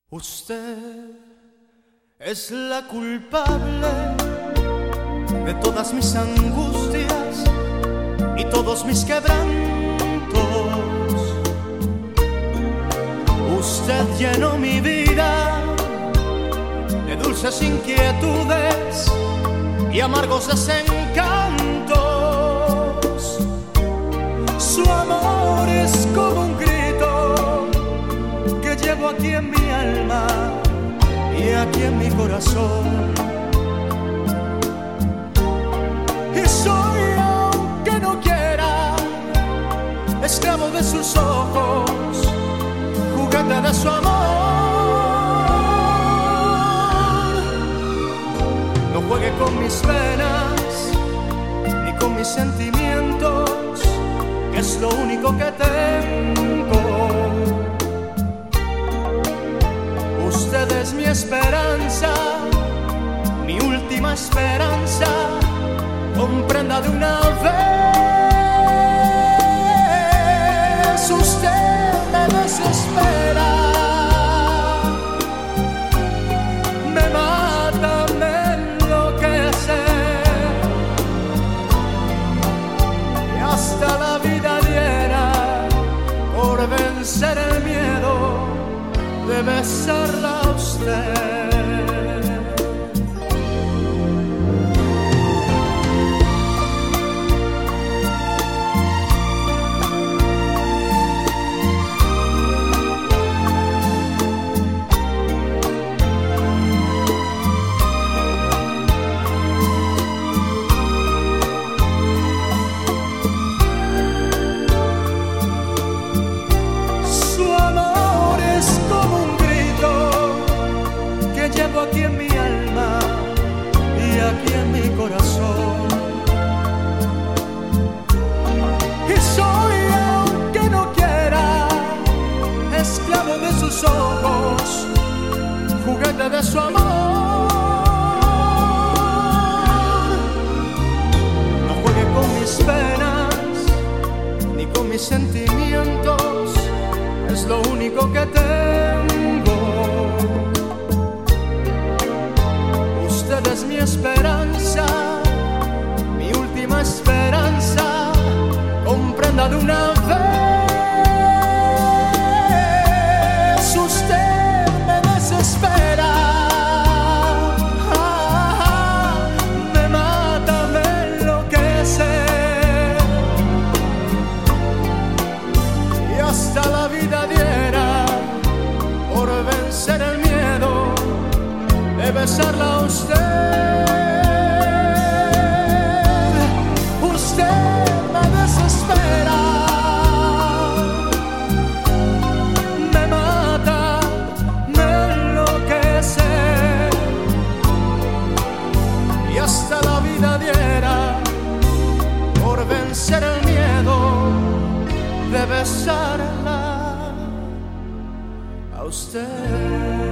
Usted es la culpable de todas mis angustias y todos mis quebrantos. Usted llenó mi vida de dulces inquietudes y amargos desencantos. Su amor es como un grito que llevo aquí en mi alma y aquí en mi corazón. Y soy, aunque no quiera, esclavo de sus ojos, juguete de su amor. No juegue con mis penas ni con mis sentimientos, que es lo único que tengo. Usted es mi esperanza, mi última esperanza. Comprenda de una vez, usted me desespera, me mata, me enloquece, y hasta la vida diera por vencer el miedo de besarla a usted. Llevo aquí en mi alma y aquí en mi corazón. Y soy, aunque no quiera, esclavo de sus ojos, juguete de su amor. No juegue con mis penas ni con mis sentimientos, es lo único que tengo. Usted es mi esperanza, mi última esperanza. Comprenda de una vez, usted me desespera, me mata, me enloquece, y hasta la vida diera por vencer el miedo de besarla a usted. Usted me desespera, me mata, me enloquece, y hasta la vida diera por vencer el miedo de besarla a usted.